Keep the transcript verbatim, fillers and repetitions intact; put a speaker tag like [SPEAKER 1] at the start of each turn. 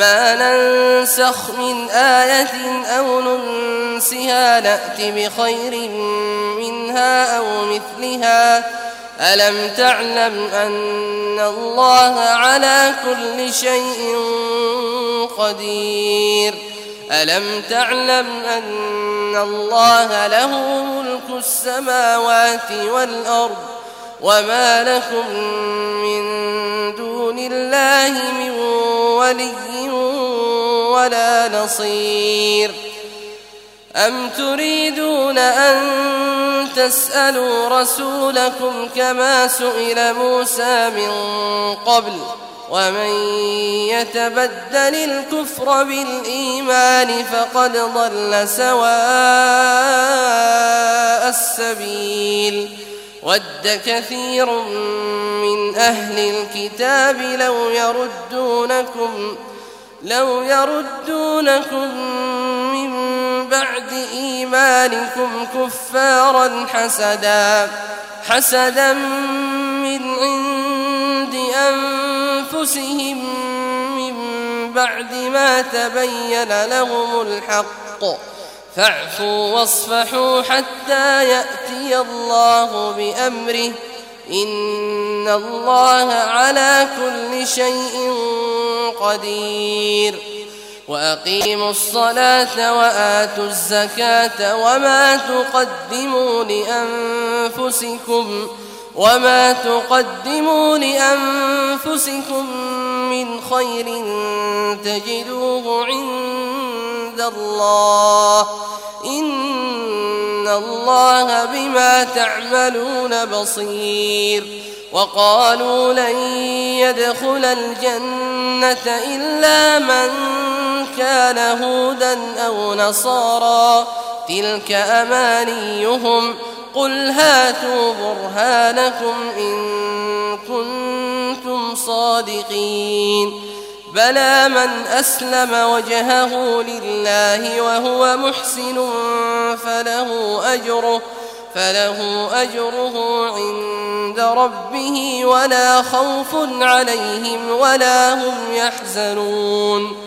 [SPEAKER 1] ما ننسخ من آية أو ننسها نأت بخير منها أو مثلها ألم تعلم أن الله على كل شيء قدير ألم تعلم أن الله له ملك السماوات والأرض وما لكم من دون الله من ولي ولا نصير أم تريدون أن تسألوا رسولكم كما سئل موسى من قبل ومن يتبدل الكفر بالإيمان فقد ضل سواء السبيل ود كثير من أهل الكتاب لو يردونكم لو يردونكم من بعد إيمانكم كفارا حسدا حسدا من عند أنفسهم من بعد ما تبين لهم الحق فاعفوا واصفحوا حتى يأتي الله بأمره إن الله على كل شيء قدير وأقيموا الصلاة وآتوا الزكاة وما تقدموا لأنفسكم وما تقدموا لأنفسكم من خير تجدوه عند الله إن الله بما تعملون بصير وقالوا لن يدخل الجنة إلا من كان هودا أو نصارى تلك أمانيهم قل هاتوا برهانكم إن كنتم صادقين بلى من أسلم وجهه لله وهو محسن فله أجره فله أجره عند ربه ولا خوف عليهم ولا هم يحزنون